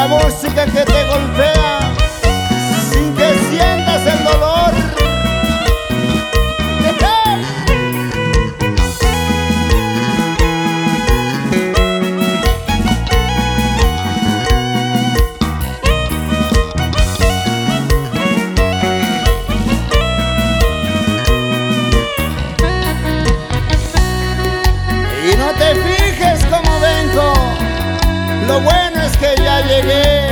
la música que te golpea sin que sientas el dolor. Y no te fijes cómo vengo, lo bueno es que ya llegué.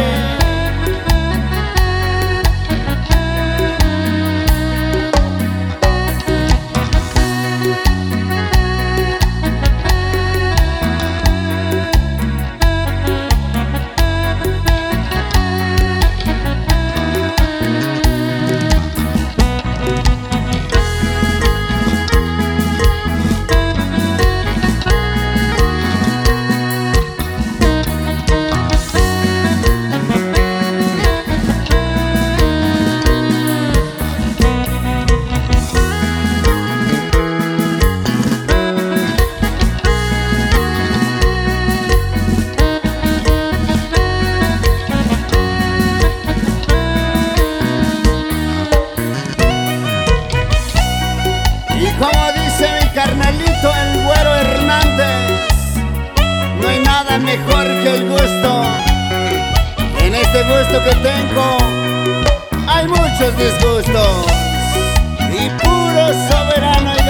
Como dice mi carnalito el Güero Hernández, no hay nada mejor que el gusto. En este gusto que tengo hay muchos disgustos y puro soberano.